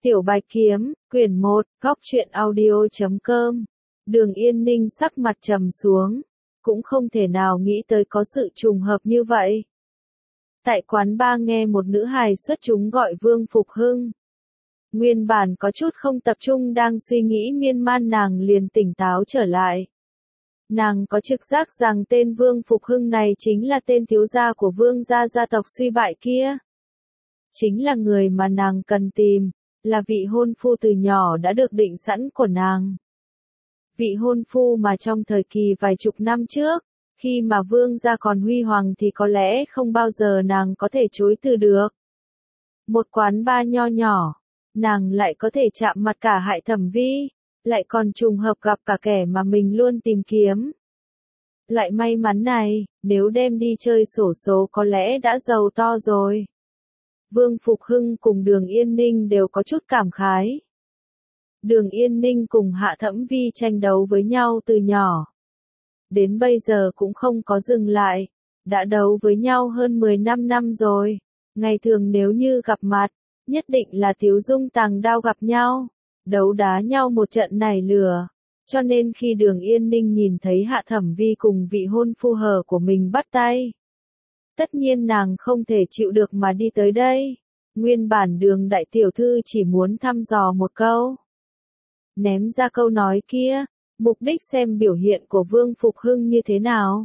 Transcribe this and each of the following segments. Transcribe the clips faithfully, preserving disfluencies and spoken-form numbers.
Tiểu Bạch Kiếm, quyển một, góc truyện audio chấm com. Đường Yên Ninh sắc mặt trầm xuống, cũng không thể nào nghĩ tới có sự trùng hợp như vậy. Tại quán ba nghe một nữ hài xuất chúng gọi Vương Phục Hưng. Nguyên bản có chút không tập trung đang suy nghĩ miên man, nàng liền tỉnh táo trở lại. Nàng có trực giác rằng tên Vương Phục Hưng này chính là tên thiếu gia của Vương gia gia tộc suy bại kia. Chính là người mà nàng cần tìm, là vị hôn phu từ nhỏ đã được định sẵn của nàng. Vị hôn phu mà trong thời kỳ vài chục năm trước, khi mà Vương gia còn huy hoàng thì có lẽ không bao giờ nàng có thể chối từ được. Một quán ba nho nhỏ, nàng lại có thể chạm mặt cả Hại Thẩm Vi, lại còn trùng hợp gặp cả kẻ mà mình luôn tìm kiếm. Loại may mắn này, nếu đem đi chơi xổ số có lẽ đã giàu to rồi. Vương Phục Hưng cùng Đường Yên Ninh đều có chút cảm khái. Đường Yên Ninh cùng Hạ Thẩm Vi tranh đấu với nhau từ nhỏ. Đến bây giờ cũng không có dừng lại, đã đấu với nhau hơn mười lăm năm rồi. Ngày thường nếu như gặp mặt, nhất định là Tiếu Dung tàng đao gặp nhau, đấu đá nhau một trận nảy lửa. Cho nên khi Đường Yên Ninh nhìn thấy Hạ Thẩm Vi cùng vị hôn phu hờ của mình bắt tay, tất nhiên nàng không thể chịu được mà đi tới đây. Nguyên bản Đường đại tiểu thư chỉ muốn thăm dò một câu. Ném ra câu nói kia, mục đích xem biểu hiện của Vương Phục Hưng như thế nào.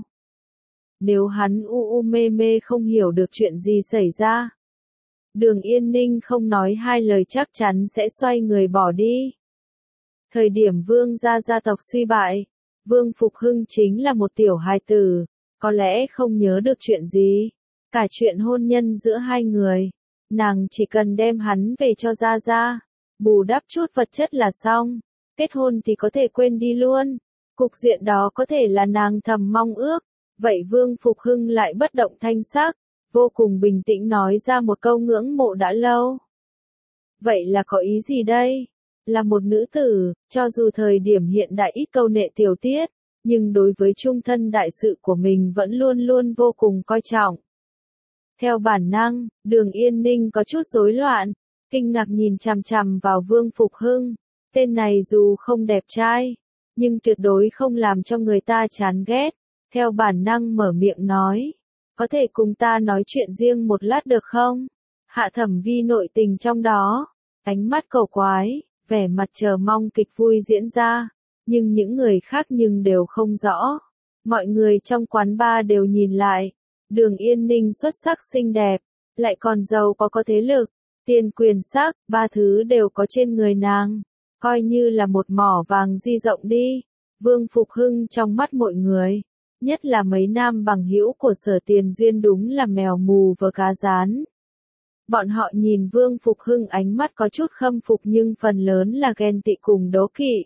Nếu hắn u u mê mê không hiểu được chuyện gì xảy ra, Đường Yên Ninh không nói hai lời chắc chắn sẽ xoay người bỏ đi. Thời điểm Vương gia gia tộc suy bại, Vương Phục Hưng chính là một tiểu hài tử, có lẽ không nhớ được chuyện gì. Cả chuyện hôn nhân giữa hai người, nàng chỉ cần đem hắn về cho gia gia, bù đắp chút vật chất là xong. Kết hôn thì có thể quên đi luôn. Cục diện đó có thể là nàng thầm mong ước. Vậy Vương Phục Hưng lại bất động thanh sắc, vô cùng bình tĩnh nói ra một câu ngưỡng mộ đã lâu. Vậy là có ý gì đây? Là một nữ tử, cho dù thời điểm hiện đại ít câu nệ tiểu tiết, nhưng đối với chung thân đại sự của mình vẫn luôn luôn vô cùng coi trọng. Theo bản năng, Đường Yên Ninh có chút rối loạn, kinh ngạc nhìn chằm chằm vào Vương Phục Hưng. Tên này dù không đẹp trai, nhưng tuyệt đối không làm cho người ta chán ghét. Theo bản năng mở miệng nói, có thể cùng ta nói chuyện riêng một lát được không? Hạ Thẩm Vi nội tình trong đó, ánh mắt cầu quái, vẻ mặt chờ mong kịch vui diễn ra, nhưng những người khác nhưng đều không rõ. Mọi người trong quán bar đều nhìn lại, Đường Yên Ninh xuất sắc xinh đẹp, lại còn giàu có có thế lực, tiền quyền sắc, ba thứ đều có trên người nàng. Coi như là một mỏ vàng di rộng đi. Vương Phục Hưng trong mắt mọi người, nhất là mấy nam bằng hữu của Sở Tiền Duyên đúng là mèo mù và cá rán. Bọn họ nhìn Vương Phục Hưng ánh mắt có chút khâm phục nhưng phần lớn là ghen tị cùng đố kỵ.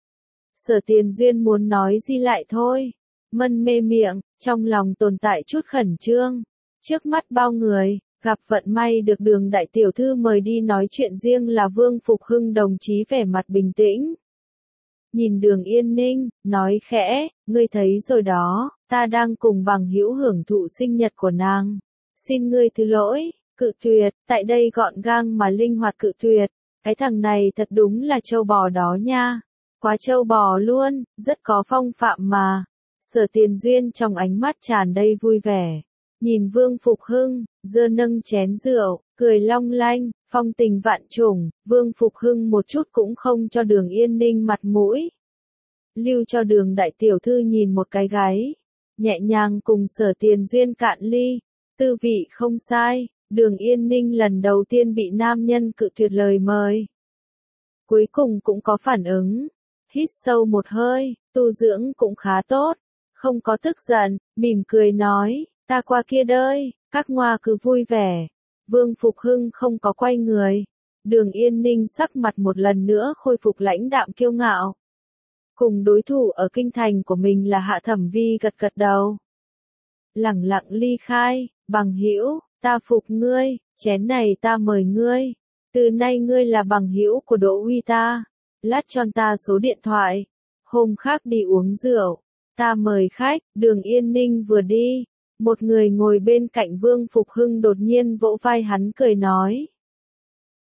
Sở Tiền Duyên muốn nói gì lại thôi, mân mê miệng, trong lòng tồn tại chút khẩn trương. Trước mắt bao người, gặp vận may được Đường đại tiểu thư mời đi nói chuyện riêng là Vương Phục Hưng đồng chí vẻ mặt bình tĩnh. Nhìn Đường Yên Ninh, nói khẽ, ngươi thấy rồi đó, ta đang cùng bằng hữu hưởng thụ sinh nhật của nàng. Xin ngươi thứ lỗi, cự tuyệt, tại đây gọn gàng mà linh hoạt cự tuyệt. Cái thằng này thật đúng là trâu bò đó nha. Quá trâu bò luôn, rất có phong phạm mà. Sở Tiền Duyên trong ánh mắt tràn đầy vui vẻ. Nhìn Vương Phục Hưng, giơ nâng chén rượu, cười long lanh, phong tình vạn trùng. Vương Phục Hưng một chút cũng không cho Đường Yên Ninh mặt mũi. Lưu cho Đường đại tiểu thư nhìn một cái gáy, nhẹ nhàng cùng Sở Tiền Duyên cạn ly. Tư vị không sai, Đường Yên Ninh lần đầu tiên bị nam nhân cự tuyệt lời mời. Cuối cùng cũng có phản ứng, hít sâu một hơi, tu dưỡng cũng khá tốt, không có tức giận, mỉm cười nói. Ta qua kia đời, các ngoa cứ vui vẻ. Vương Phục Hưng không có quay người. Đường Yên Ninh sắc mặt một lần nữa khôi phục lãnh đạm kiêu ngạo. Cùng đối thủ ở kinh thành của mình là Hạ Thẩm Vi gật gật đầu. Lẳng lặng ly khai, bằng hữu, ta phục ngươi, chén này ta mời ngươi. Từ nay ngươi là bằng hữu của Đỗ Huy ta. Lát cho ta số điện thoại. Hôm khác đi uống rượu. Ta mời khách. Đường Yên Ninh vừa đi, một người ngồi bên cạnh Vương Phục Hưng đột nhiên vỗ vai hắn cười nói.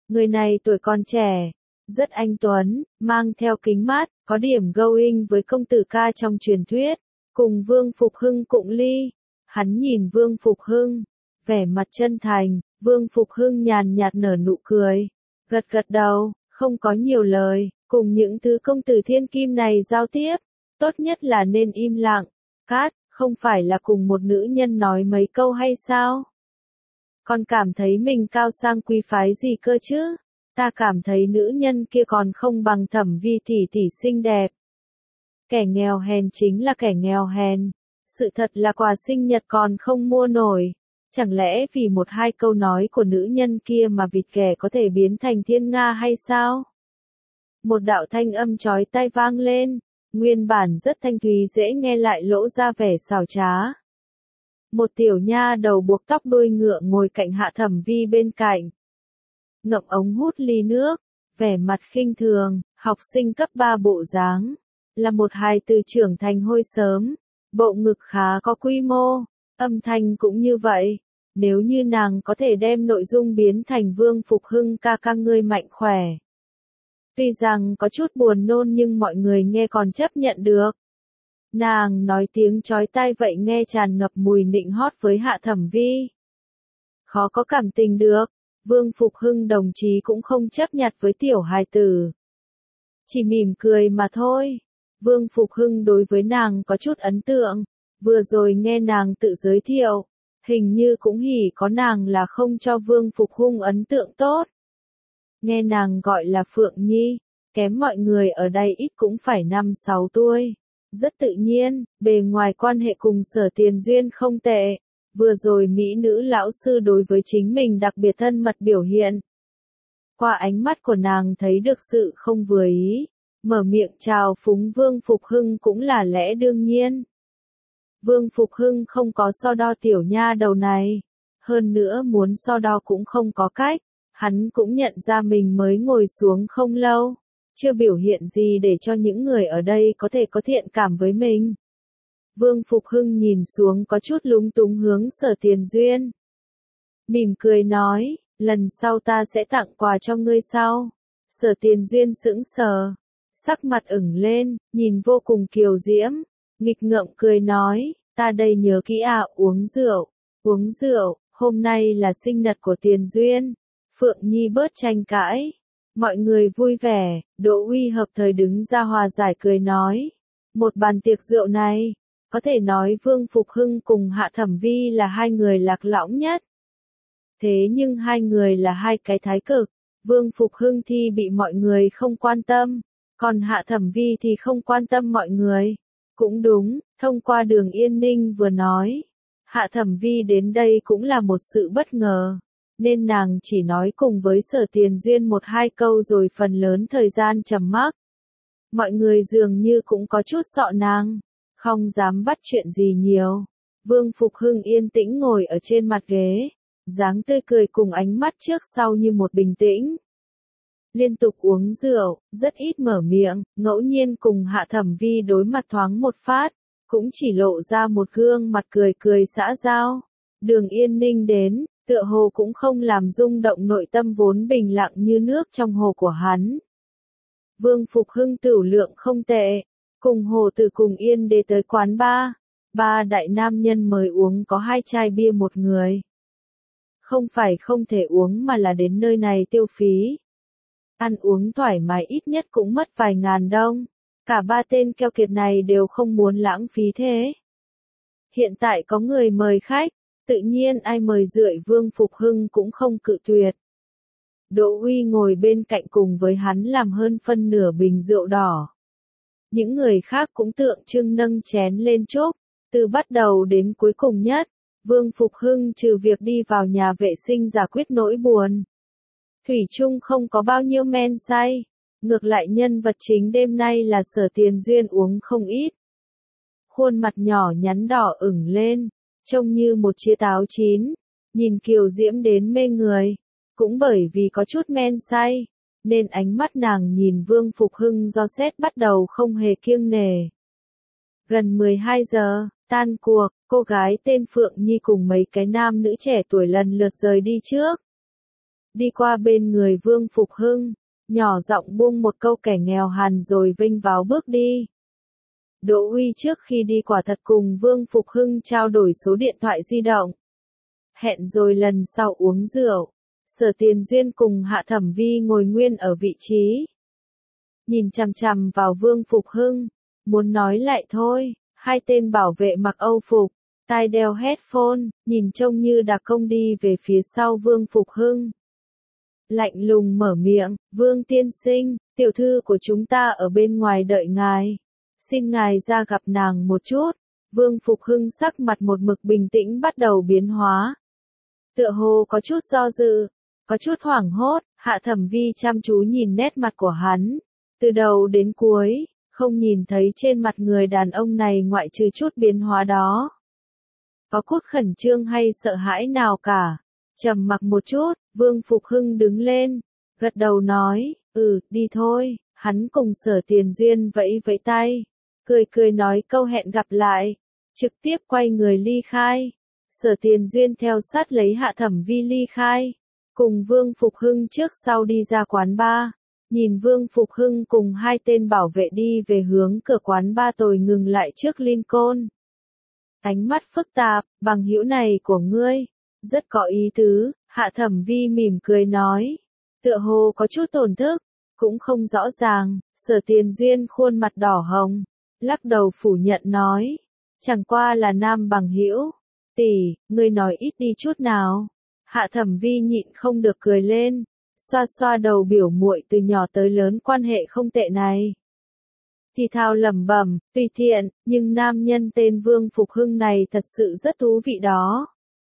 Người này tuổi còn trẻ, rất anh tuấn, mang theo kính mát, có điểm going với công tử ca trong truyền thuyết, cùng Vương Phục Hưng cụng ly. Hắn nhìn Vương Phục Hưng, vẻ mặt chân thành, Vương Phục Hưng nhàn nhạt nở nụ cười, gật gật đầu, không có nhiều lời, cùng những thứ công tử thiên kim này giao tiếp, tốt nhất là nên im lặng. Cát, không phải là cùng một nữ nhân nói mấy câu hay sao? Con cảm thấy mình cao sang quý phái gì cơ chứ? Ta cảm thấy nữ nhân kia còn không bằng Thẩm Vi tỷ tỷ xinh đẹp. Kẻ nghèo hèn chính là kẻ nghèo hèn. Sự thật là quà sinh nhật còn không mua nổi. Chẳng lẽ vì một hai câu nói của nữ nhân kia mà vịt kẻ có thể biến thành thiên nga hay sao? Một đạo thanh âm chói tai vang lên, nguyên bản rất thanh thúy dễ nghe lại lỗ ra vẻ xảo trá. Một tiểu nha đầu buộc tóc đuôi ngựa ngồi cạnh Hạ Thẩm Vi bên cạnh. Ngậm ống hút ly nước, vẻ mặt khinh thường, học sinh cấp ba bộ dáng, là một hài từ trưởng thành hôi sớm, bộ ngực khá có quy mô, âm thanh cũng như vậy. Nếu như nàng có thể đem nội dung biến thành Vương Phục Hưng ca ca ngươi mạnh khỏe. Tuy rằng có chút buồn nôn nhưng mọi người nghe còn chấp nhận được. Nàng nói tiếng chói tai vậy nghe tràn ngập mùi nịnh hót với Hạ Thẩm Vi. Khó có cảm tình được, Vương Phục Hưng đồng chí cũng không chấp nhặt với tiểu hài tử. Chỉ mỉm cười mà thôi. Vương Phục Hưng đối với nàng có chút ấn tượng, vừa rồi nghe nàng tự giới thiệu, hình như cũng hỉ có nàng là không cho Vương Phục Hưng ấn tượng tốt. Nghe nàng gọi là Phượng Nhi, kém mọi người ở đây ít cũng phải năm sáu tuổi. Rất tự nhiên, bề ngoài quan hệ cùng Sở Tiền Duyên không tệ. Vừa rồi mỹ nữ lão sư đối với chính mình đặc biệt thân mật biểu hiện. Qua ánh mắt của nàng thấy được sự không vừa ý, mở miệng chào phúng Vương Phục Hưng cũng là lẽ đương nhiên. Vương Phục Hưng không có so đo tiểu nha đầu này, hơn nữa muốn so đo cũng không có cách, hắn cũng nhận ra mình mới ngồi xuống không lâu, chưa biểu hiện gì để cho những người ở đây có thể có thiện cảm với mình. Vương Phục Hưng nhìn xuống có chút lúng túng hướng Sở Tiền Duyên. Mỉm cười nói, lần sau ta sẽ tặng quà cho ngươi sau. Sở Tiền Duyên sững sờ, sắc mặt ửng lên, nhìn vô cùng kiều diễm, nghịch ngợm cười nói, ta đây nhớ kỹ à, uống rượu, uống rượu, hôm nay là sinh nhật của Tiền Duyên. Phượng Nhi bớt tranh cãi, mọi người vui vẻ, Đỗ Uy hợp thời đứng ra hòa giải cười nói, một bàn tiệc rượu này, có thể nói Vương Phục Hưng cùng Hạ Thẩm Vi là hai người lạc lõng nhất. Thế nhưng hai người là hai cái thái cực, Vương Phục Hưng thì bị mọi người không quan tâm, còn Hạ Thẩm Vi thì không quan tâm mọi người. Cũng đúng, thông qua Đường Yên Ninh vừa nói, Hạ Thẩm Vi đến đây cũng là một sự bất ngờ, nên nàng chỉ nói cùng với Sở Tiền Duyên một hai câu rồi phần lớn thời gian trầm mặc. Mọi người dường như cũng có chút sợ nàng, không dám bắt chuyện gì nhiều. Vương Phục Hưng yên tĩnh ngồi ở trên mặt ghế, dáng tươi cười cùng ánh mắt trước sau như một bình tĩnh. Liên tục uống rượu, rất ít mở miệng, ngẫu nhiên cùng Hạ Thẩm Vi đối mặt thoáng một phát, cũng chỉ lộ ra một gương mặt cười cười xã giao. Đường Yên Ninh đến, tựa hồ cũng không làm rung động nội tâm vốn bình lặng như nước trong hồ của hắn. Vương Phục Hưng tửu lượng không tệ, cùng Hồ Tử cùng Yên Đế tới quán ba, ba đại nam nhân mời uống có hai chai bia một người. Không phải không thể uống mà là đến nơi này tiêu phí. Ăn uống thoải mái ít nhất cũng mất vài ngàn đồng, cả ba tên keo kiệt này đều không muốn lãng phí thế. Hiện tại có người mời khách, tự nhiên ai mời rượi Vương Phục Hưng cũng không cự tuyệt. Đỗ Uy ngồi bên cạnh cùng với hắn làm hơn phân nửa bình rượu đỏ. Những người khác cũng tượng trưng nâng chén lên chúc, từ bắt đầu đến cuối cùng nhất, Vương Phục Hưng trừ việc đi vào nhà vệ sinh giải quyết nỗi buồn. Thủy chung không có bao nhiêu men say, ngược lại nhân vật chính đêm nay là Sở Tiền Duyên uống không ít. Khuôn mặt nhỏ nhắn đỏ ửng lên, trông như một chia táo chín, nhìn kiều diễm đến mê người, cũng bởi vì có chút men say, nên ánh mắt nàng nhìn Vương Phục Hưng do xét bắt đầu không hề kiêng nể. Gần mười hai giờ, tan cuộc, cô gái tên Phượng Nhi cùng mấy cái nam nữ trẻ tuổi lần lượt rời đi trước. đi qua bên người Vương Phục Hưng, nhỏ giọng buông một câu kẻ nghèo hàn rồi vênh váo bước đi. Đỗ Uy trước khi đi quả thật cùng Vương Phục Hưng trao đổi số điện thoại di động. Hẹn rồi lần sau uống rượu, Sở Tiền Duyên cùng Hạ Thẩm Vi ngồi nguyên ở vị trí. Nhìn chằm chằm vào Vương Phục Hưng, muốn nói lại thôi, hai tên bảo vệ mặc Âu phục, tai đeo headphone, nhìn trông như đặc công đi về phía sau Vương Phục Hưng. Lạnh lùng mở miệng, Vương tiên sinh, tiểu thư của chúng ta ở bên ngoài đợi ngài. Xin ngài ra gặp nàng một chút. Vương Phục Hưng sắc mặt một mực bình tĩnh bắt đầu biến hóa. Tựa hồ có chút do dự, có chút hoảng hốt, Hạ Thẩm Vi chăm chú nhìn nét mặt của hắn. Từ đầu đến cuối, không nhìn thấy trên mặt người đàn ông này ngoại trừ chút biến hóa đó. Có chút khẩn trương hay sợ hãi nào cả. Trầm mặc một chút, Vương Phục Hưng đứng lên, gật đầu nói, ừ, đi thôi, hắn cùng Sở Tiền Duyên vẫy vẫy tay, cười cười nói câu hẹn gặp lại, trực tiếp quay người ly khai. Sở Tiền Duyên theo sát lấy Hạ Thẩm Vi ly khai, cùng Vương Phục Hưng trước sau đi ra quán bar, nhìn Vương Phục Hưng cùng hai tên bảo vệ đi về hướng cửa quán bar tồi ngừng lại trước Lincoln. Ánh mắt phức tạp, bằng hữu này của ngươi, rất có ý tứ, Hạ Thẩm Vi mỉm cười nói, tựa hồ có chút tổn thức, cũng không rõ ràng. Sở Tiền Duyên khuôn mặt đỏ hồng, lắc đầu phủ nhận nói, chẳng qua là nam bằng hữu. Tỷ, ngươi nói ít đi chút nào. Hạ Thẩm Vi nhịn không được cười lên, xoa xoa đầu biểu muội từ nhỏ tới lớn quan hệ không tệ này. Thì thào lẩm bẩm, tùy tiện, nhưng nam nhân tên Vương Phục Hưng này thật sự rất thú vị đó.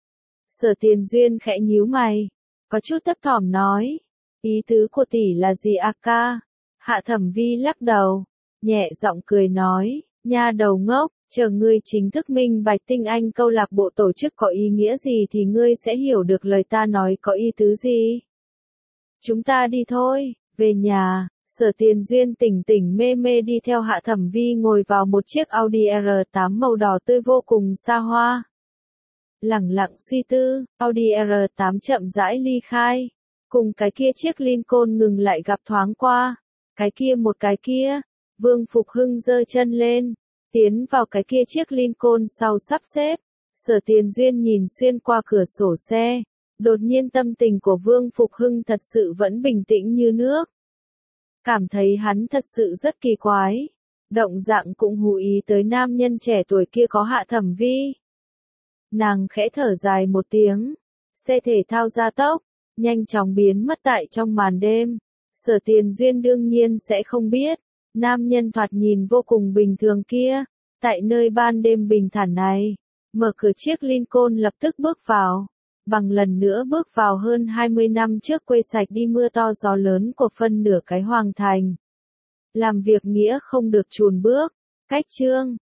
Sở Tiền Duyên khẽ nhíu mày, có chút thấp thỏm nói, ý tứ của tỷ là gì a ca? Hạ Thẩm Vi lắc đầu, nhẹ giọng cười nói, nha đầu ngốc, chờ ngươi chính thức minh bạch tinh anh câu lạc bộ tổ chức có ý nghĩa gì thì ngươi sẽ hiểu được lời ta nói có ý tứ gì. Chúng ta đi thôi, về nhà. Sở Tiền Duyên tỉnh tỉnh mê mê đi theo Hạ Thẩm Vi ngồi vào một chiếc Audi R tám màu đỏ tươi vô cùng xa hoa. Lẳng lặng suy tư, Audi R tám chậm rãi ly khai, cùng cái kia chiếc Lincoln ngừng lại gặp thoáng qua, cái kia một cái kia, Vương Phục Hưng giơ chân lên, tiến vào cái kia chiếc Lincoln sau sắp xếp. Sở Tiền Duyên nhìn xuyên qua cửa sổ xe, đột nhiên tâm tình của Vương Phục Hưng thật sự vẫn bình tĩnh như nước. Cảm thấy hắn thật sự rất kỳ quái. Động dạng cũng hú ý tới nam nhân trẻ tuổi kia có Hạ Thẩm Vi. Nàng khẽ thở dài một tiếng. Xe thể thao gia tốc, nhanh chóng biến mất tại trong màn đêm. Sở Tiền Duyên đương nhiên sẽ không biết. Nam nhân thoạt nhìn vô cùng bình thường kia. Tại nơi ban đêm bình thản này. Mở cửa chiếc Lincoln lập tức bước vào. Bằng lần nữa bước vào hơn hai mươi năm trước quê sạch đi mưa to gió lớn của phân nửa cái hoàng thành. Làm việc nghĩa không được chùn bước. Cách chương